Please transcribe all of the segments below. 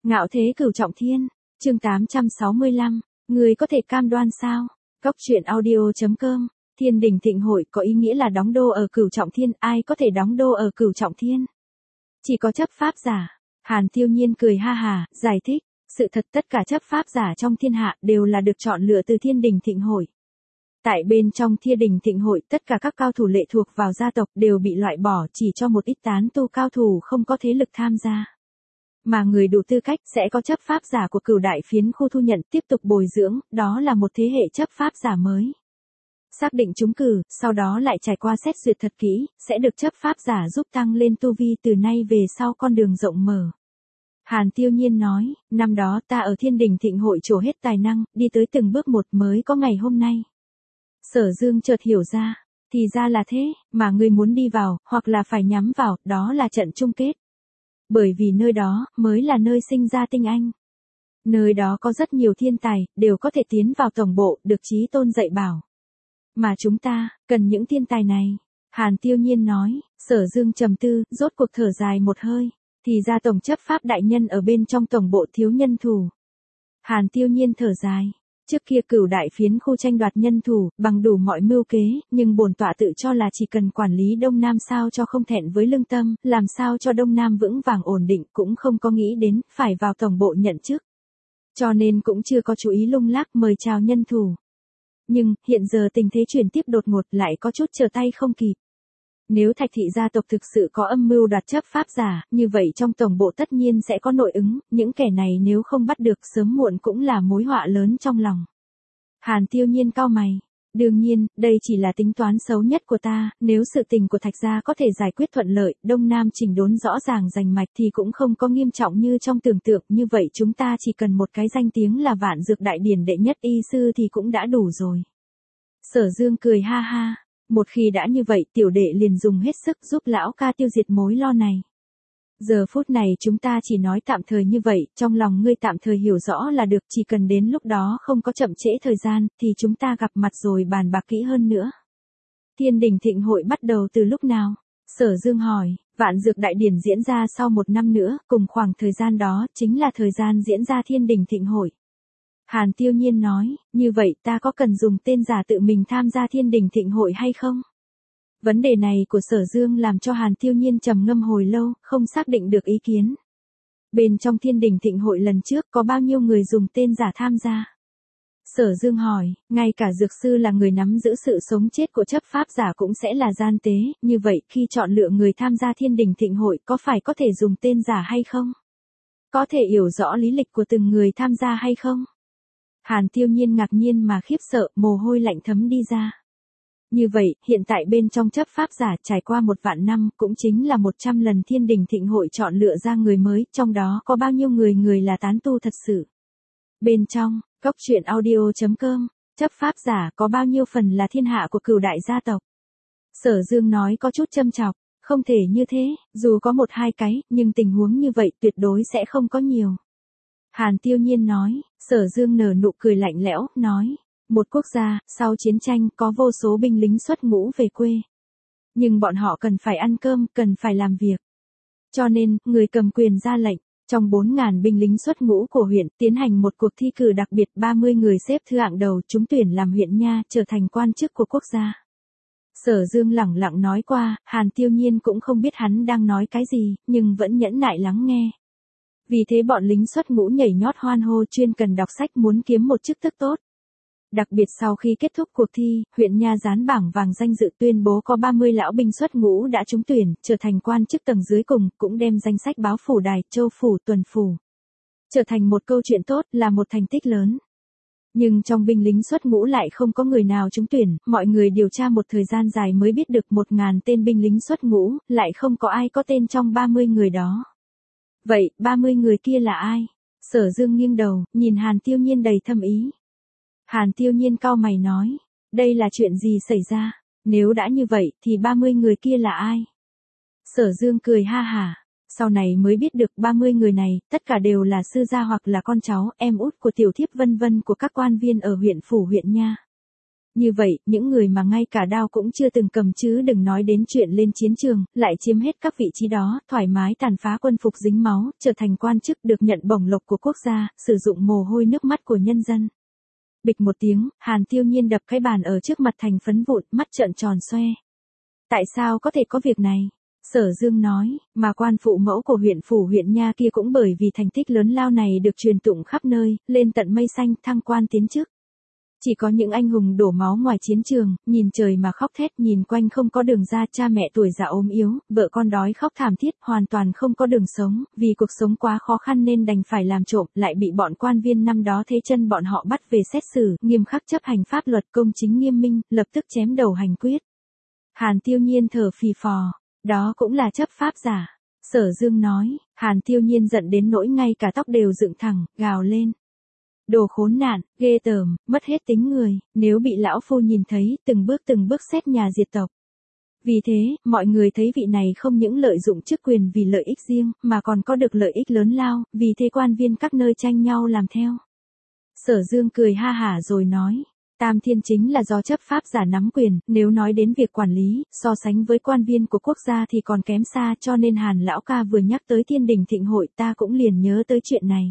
Ngạo thế cửu trọng thiên, chương 865, người có thể cam đoan sao? Cóc truyện audio.com, Thiên Đình Thịnh Hội có ý nghĩa là đóng đô ở cửu trọng thiên, ai có thể đóng đô ở cửu trọng thiên? Chỉ có chấp pháp giả. Hàn Tiêu Nhiên cười ha hà, giải thích, sự thật tất cả chấp pháp giả trong thiên hạ đều là được chọn lựa từ Thiên Đình Thịnh Hội. Tại bên trong Thiên Đình Thịnh Hội, tất cả các cao thủ lệ thuộc vào gia tộc đều bị loại bỏ, chỉ cho một ít tán tu cao thủ không có thế lực tham gia. Mà người đủ tư cách sẽ có chấp pháp giả của cửu đại phiến khu thu nhận tiếp tục bồi dưỡng, đó là một thế hệ chấp pháp giả mới. Xác định trúng cử, sau đó lại trải qua xét duyệt thật kỹ, sẽ được chấp pháp giả giúp tăng lên tu vi từ nay về sau con đường rộng mở. Hàn Tiêu Nhiên nói, năm đó ta ở Thiên Đình Thịnh Hội trổ hết tài năng, đi tới từng bước một mới có ngày hôm nay. Sở Dương chợt hiểu ra, thì ra là thế, mà ngươi muốn đi vào, hoặc là phải nhắm vào, đó là trận chung kết. Bởi vì nơi đó, mới là nơi sinh ra tinh anh. Nơi đó có rất nhiều thiên tài, đều có thể tiến vào tổng bộ, được Chí Tôn dạy bảo. Mà chúng ta, cần những thiên tài này. Hàn Tiêu Nhiên nói, Sở Dương trầm tư, rốt cuộc thở dài một hơi. Thì ra tổng chấp pháp đại nhân ở bên trong tổng bộ thiếu nhân thủ. Hàn Tiêu Nhiên thở dài. Trước kia cửu đại phiến khu tranh đoạt nhân thủ, bằng đủ mọi mưu kế, nhưng bổn tọa tự cho là chỉ cần quản lý Đông Nam sao cho không thẹn với lương tâm, làm sao cho Đông Nam vững vàng ổn định cũng không có nghĩ đến, phải vào tổng bộ nhận chức. Cho nên cũng chưa có chú ý lung lắc mời chào nhân thủ. Nhưng, hiện giờ tình thế chuyển tiếp đột ngột lại có chút trở tay không kịp. Nếu Thạch thị gia tộc thực sự có âm mưu đoạt chấp pháp giả, như vậy trong tổng bộ tất nhiên sẽ có nội ứng, những kẻ này nếu không bắt được sớm muộn cũng là mối họa lớn trong lòng. Hàn Tiêu Nhiên cau mày. Đương nhiên, đây chỉ là tính toán xấu nhất của ta, nếu sự tình của Thạch gia có thể giải quyết thuận lợi, Đông Nam chỉnh đốn rõ ràng rành mạch thì cũng không có nghiêm trọng như trong tưởng tượng, như vậy chúng ta chỉ cần một cái danh tiếng là Vạn Dược Đại Điển đệ nhất y sư thì cũng đã đủ rồi. Sở Dương cười ha ha. Một khi đã như vậy tiểu đệ liền dùng hết sức giúp lão ca tiêu diệt mối lo này. Giờ phút này chúng ta chỉ nói tạm thời như vậy, trong lòng ngươi tạm thời hiểu rõ là được, chỉ cần đến lúc đó không có chậm trễ thời gian, thì chúng ta gặp mặt rồi bàn bạc kỹ hơn nữa. Thiên Đình Thịnh Hội bắt đầu từ lúc nào? Sở Dương hỏi, Vạn Dược Đại Điển diễn ra sau 1 năm nữa, cùng khoảng thời gian đó chính là thời gian diễn ra Thiên Đình Thịnh Hội. Hàn Tiêu Nhiên nói, như vậy ta có cần dùng tên giả tự mình tham gia Thiên Đình Thịnh Hội hay không? Vấn đề này của Sở Dương làm cho Hàn Tiêu Nhiên trầm ngâm hồi lâu, không xác định được ý kiến. Bên trong Thiên Đình Thịnh Hội lần trước có bao nhiêu người dùng tên giả tham gia? Sở Dương hỏi, ngay cả dược sư là người nắm giữ sự sống chết của chấp pháp giả cũng sẽ là gian tế, như vậy khi chọn lựa người tham gia Thiên Đình Thịnh Hội có phải có thể dùng tên giả hay không? Có thể hiểu rõ lý lịch của từng người tham gia hay không? Hàn Tiêu Nhiên ngạc nhiên mà khiếp sợ, mồ hôi lạnh thấm đi ra. Như vậy, hiện tại bên trong chấp pháp giả trải qua 1 vạn năm, cũng chính là 100 lần Thiên Đình Thịnh Hội chọn lựa ra người mới, trong đó có bao nhiêu người là tán tu thật sự. Bên trong, Cóc truyện audio.com, chấp pháp giả có bao nhiêu phần là thiên hạ của cửu đại gia tộc. Sở Dương nói có chút châm chọc, không thể như thế, dù có 1-2 cái, nhưng tình huống như vậy tuyệt đối sẽ không có nhiều. Hàn Tiêu Nhiên nói, Sở Dương nở nụ cười lạnh lẽo, nói, một quốc gia, sau chiến tranh có vô số binh lính xuất ngũ về quê. Nhưng bọn họ cần phải ăn cơm, cần phải làm việc. Cho nên, người cầm quyền ra lệnh, trong 4.000 binh lính xuất ngũ của huyện, tiến hành một cuộc thi cử đặc biệt 30 người xếp thứ hạng đầu trúng tuyển làm huyện nha, trở thành quan chức của quốc gia. Sở Dương lẳng lặng nói qua, Hàn Tiêu Nhiên cũng không biết hắn đang nói cái gì, nhưng vẫn nhẫn nại lắng nghe. Vì thế bọn lính xuất ngũ nhảy nhót hoan hô chuyên cần đọc sách muốn kiếm một chức tước tốt. Đặc biệt sau khi kết thúc cuộc thi, huyện nha dán bảng vàng danh dự tuyên bố có 30 lão binh xuất ngũ đã trúng tuyển, trở thành quan chức tầng dưới cùng, cũng đem danh sách báo phủ đài, châu phủ, tuần phủ. Trở thành một câu chuyện tốt, là một thành tích lớn. Nhưng trong binh lính xuất ngũ lại không có người nào trúng tuyển, mọi người điều tra một thời gian dài mới biết được 1.000 tên binh lính xuất ngũ, lại không có ai có tên trong 30 người đó. Vậy, 30 người kia là ai? Sở Dương nghiêng đầu, nhìn Hàn Tiêu Nhiên đầy thâm ý. Hàn Tiêu Nhiên cau mày nói, đây là chuyện gì xảy ra? Nếu đã như vậy, thì 30 người kia là ai? Sở Dương cười ha hả, sau này mới biết được 30 người này, tất cả đều là sư gia hoặc là con cháu, em út của tiểu thiếp vân vân của các quan viên ở huyện phủ huyện nha. Như vậy, những người mà ngay cả đao cũng chưa từng cầm chứ đừng nói đến chuyện lên chiến trường, lại chiếm hết các vị trí đó, thoải mái tàn phá quân phục dính máu, trở thành quan chức được nhận bổng lộc của quốc gia, sử dụng mồ hôi nước mắt của nhân dân. Bịch một tiếng, Hàn Tiêu Nhiên đập cái bàn ở trước mặt thành phấn vụn, mắt trợn tròn xoe. Tại sao có thể có việc này? Sở Dương nói, mà quan phụ mẫu của huyện phủ huyện nha kia cũng bởi vì thành tích lớn lao này được truyền tụng khắp nơi, lên tận mây xanh, thăng quan tiến chức. Chỉ có những anh hùng đổ máu ngoài chiến trường, nhìn trời mà khóc thét, nhìn quanh không có đường ra, cha mẹ tuổi già ốm yếu, vợ con đói khóc thảm thiết, hoàn toàn không có đường sống, vì cuộc sống quá khó khăn nên đành phải làm trộm, lại bị bọn quan viên năm đó thế chân bọn họ bắt về xét xử, nghiêm khắc chấp hành pháp luật, công chính nghiêm minh, lập tức chém đầu hành quyết. Hàn Tiêu Nhiên thở phì phò, đó cũng là chấp pháp giả. Sở Dương nói, Hàn Tiêu Nhiên giận đến nỗi ngay cả tóc đều dựng thẳng, gào lên. Đồ khốn nạn, ghê tởm, mất hết tính người, nếu bị lão phu nhìn thấy, từng bước xét nhà diệt tộc. Vì thế, mọi người thấy vị này không những lợi dụng chức quyền vì lợi ích riêng, mà còn có được lợi ích lớn lao, vì thế quan viên các nơi tranh nhau làm theo. Sở Dương cười ha hả rồi nói, Tam Thiên chính là do chấp pháp giả nắm quyền, nếu nói đến việc quản lý, so sánh với quan viên của quốc gia thì còn kém xa, cho nên Hàn lão ca vừa nhắc tới Thiên Đình Thịnh Hội ta cũng liền nhớ tới chuyện này.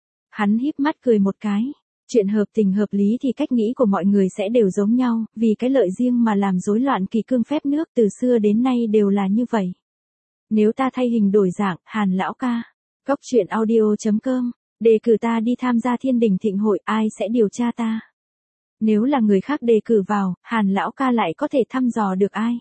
Hắn híp mắt cười một cái. Chuyện hợp tình hợp lý thì cách nghĩ của mọi người sẽ đều giống nhau, vì cái lợi riêng mà làm rối loạn kỷ cương phép nước từ xưa đến nay đều là như vậy. Nếu ta thay hình đổi dạng, Hàn lão ca, Góc Truyện Audio.com, đề cử ta đi tham gia Thiên Đình Thịnh Hội, ai sẽ điều tra ta? Nếu là người khác đề cử vào, Hàn lão ca lại có thể thăm dò được ai?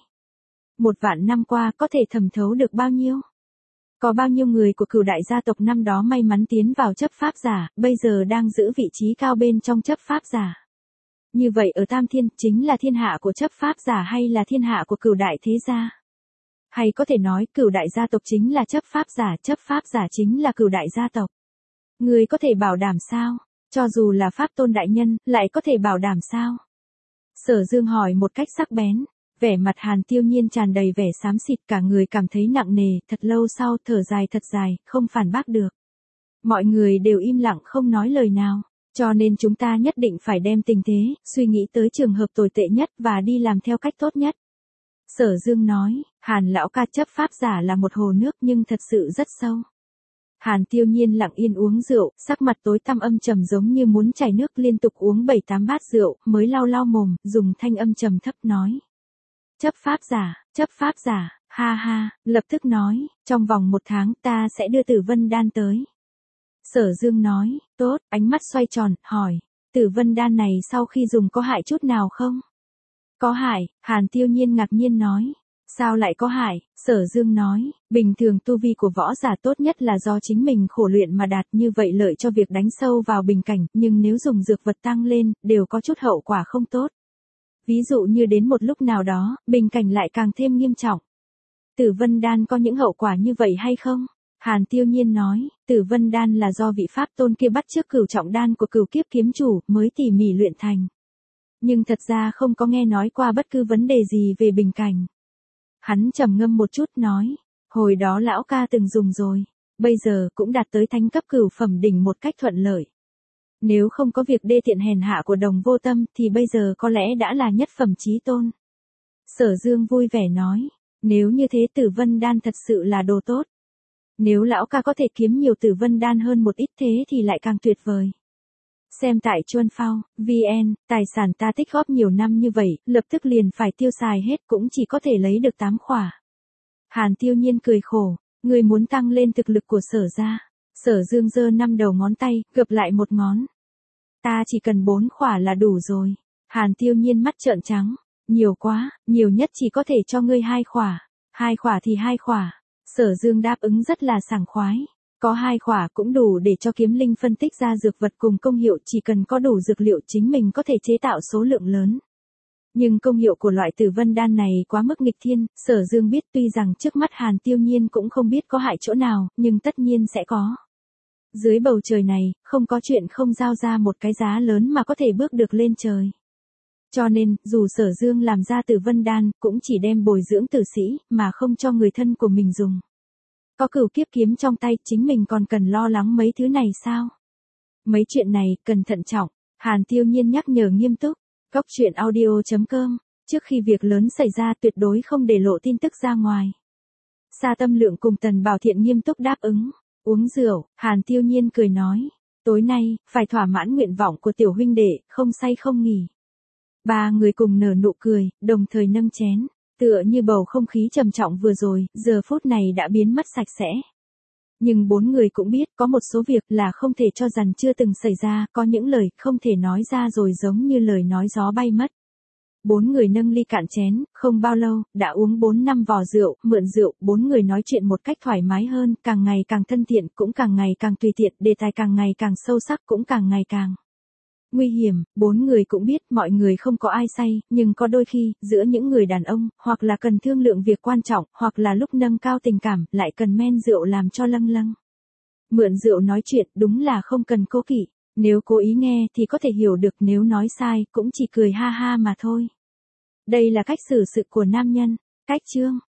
1.000 năm qua có thể thẩm thấu được bao nhiêu? Có bao nhiêu người của cửu đại gia tộc năm đó may mắn tiến vào chấp pháp giả, bây giờ đang giữ vị trí cao bên trong chấp pháp giả. Như vậy ở Tam Thiên, chính là thiên hạ của chấp pháp giả hay là thiên hạ của cửu đại thế gia? Hay có thể nói cửu đại gia tộc chính là chấp pháp giả chính là cửu đại gia tộc? Người có thể bảo đảm sao? Cho dù là pháp tôn đại nhân, lại có thể bảo đảm sao? Sở Dương hỏi một cách sắc bén. Vẻ mặt Hàn Tiêu Nhiên tràn đầy vẻ xám xịt, cả người cảm thấy nặng nề, thật lâu sau thở thật dài, không phản bác được. Mọi người đều im lặng không nói lời nào, cho nên chúng ta nhất định phải đem tình thế, suy nghĩ tới trường hợp tồi tệ nhất và đi làm theo cách tốt nhất. Sở Dương nói, Hàn lão ca chấp pháp giả là một hồ nước nhưng thật sự rất sâu. Hàn Tiêu Nhiên lặng yên uống rượu, sắc mặt tối tăm âm trầm giống như muốn chảy nước, liên tục uống 7-8 bát rượu, mới lau mồm, dùng thanh âm trầm thấp nói. Chấp pháp giả, ha ha, lập tức nói, trong vòng 1 tháng ta sẽ đưa Tử Vân Đan tới. Sở Dương nói, tốt, ánh mắt xoay tròn, hỏi, Tử Vân Đan này sau khi dùng có hại chút nào không? Có hại, Hàn Tiêu Nhiên ngạc nhiên nói. Sao lại có hại? Sở Dương nói, bình thường tu vi của võ giả tốt nhất là do chính mình khổ luyện mà đạt, như vậy lợi cho việc đánh sâu vào bình cảnh, nhưng nếu dùng dược vật tăng lên, đều có chút hậu quả không tốt. Ví dụ như đến một lúc nào đó, bình cảnh lại càng thêm nghiêm trọng. Tử Vân Đan có những hậu quả như vậy hay không? Hàn Tiêu Nhiên nói, Tử Vân Đan là do vị pháp tôn kia bắt chước Cửu Trọng Đan của Cửu Kiếp Kiếm Chủ, mới tỉ mỉ luyện thành. Nhưng thật ra không có nghe nói qua bất cứ vấn đề gì về bình cảnh. Hắn trầm ngâm một chút nói, hồi đó lão ca từng dùng rồi, bây giờ cũng đạt tới thánh cấp cửu phẩm đỉnh một cách thuận lợi. Nếu không có việc đê tiện hèn hạ của Đồng Vô Tâm thì bây giờ có lẽ đã là nhất phẩm chí tôn. Sở Dương vui vẻ nói, nếu như thế Tử Vân Đan thật sự là đồ tốt. Nếu lão ca có thể kiếm nhiều Tử Vân Đan hơn một ít thế thì lại càng tuyệt vời. Xem tại Chuân Phao, VN, tài sản ta tích góp nhiều năm như vậy, lập tức liền phải tiêu xài hết cũng chỉ có thể lấy được 8 khỏa. Hàn Tiêu Nhiên cười khổ, người muốn tăng lên thực lực của Sở gia. Sở Dương giơ 5 đầu ngón tay, gập lại một ngón. Ta chỉ cần 4 khỏa là đủ rồi. Hàn Tiêu Nhiên mắt trợn trắng, nhiều quá, nhiều nhất chỉ có thể cho ngươi 2 khỏa. 2 khỏa thì 2 khỏa. Sở Dương đáp ứng rất là sảng khoái. Có 2 khỏa cũng đủ để cho Kiếm Linh phân tích ra dược vật cùng công hiệu, chỉ cần có đủ dược liệu chính mình có thể chế tạo số lượng lớn. Nhưng công hiệu của loại Tử Vân Đan này quá mức nghịch thiên, Sở Dương biết tuy rằng trước mắt Hàn Tiêu Nhiên cũng không biết có hại chỗ nào, nhưng tất nhiên sẽ có. Dưới bầu trời này, không có chuyện không giao ra một cái giá lớn mà có thể bước được lên trời. Cho nên, dù Sở Dương làm ra Tử Vân Đan, cũng chỉ đem bồi dưỡng tử sĩ, mà không cho người thân của mình dùng. Có Cửu Kiếp Kiếm trong tay, chính mình còn cần lo lắng mấy thứ này sao? Mấy chuyện này, cần thận trọng, Hàn Tiêu Nhiên nhắc nhở nghiêm túc. Cóc truyện audio.com, trước khi việc lớn xảy ra tuyệt đối không để lộ tin tức ra ngoài. Sa Tâm Lượng cùng Tần Bảo Thiện nghiêm túc đáp ứng. Uống rượu, Hàn Tiêu Nhiên cười nói. Tối nay, phải thỏa mãn nguyện vọng của tiểu huynh đệ, không say không nghỉ. Ba người cùng nở nụ cười, đồng thời nâng chén. Tựa như bầu không khí trầm trọng vừa rồi, giờ phút này đã biến mất sạch sẽ. Nhưng bốn người cũng biết có một số việc là không thể cho rằng chưa từng xảy ra, có những lời không thể nói ra rồi giống như lời nói gió bay mất. Bốn người nâng ly cạn chén, không bao lâu, đã uống 4-5 vò rượu, mượn rượu, bốn người nói chuyện một cách thoải mái hơn, càng ngày càng thân thiện, cũng càng ngày càng tùy tiện, đề tài càng ngày càng sâu sắc, cũng càng ngày càng nguy hiểm. Bốn người cũng biết mọi người không có ai say, nhưng có đôi khi, giữa những người đàn ông, hoặc là cần thương lượng việc quan trọng, hoặc là lúc nâng cao tình cảm, lại cần men rượu làm cho lâng lâng. Mượn rượu nói chuyện đúng là không cần cố kỵ, nếu cố ý nghe thì có thể hiểu được, nếu nói sai cũng chỉ cười ha ha mà thôi. Đây là cách xử sự của nam nhân. Cách chương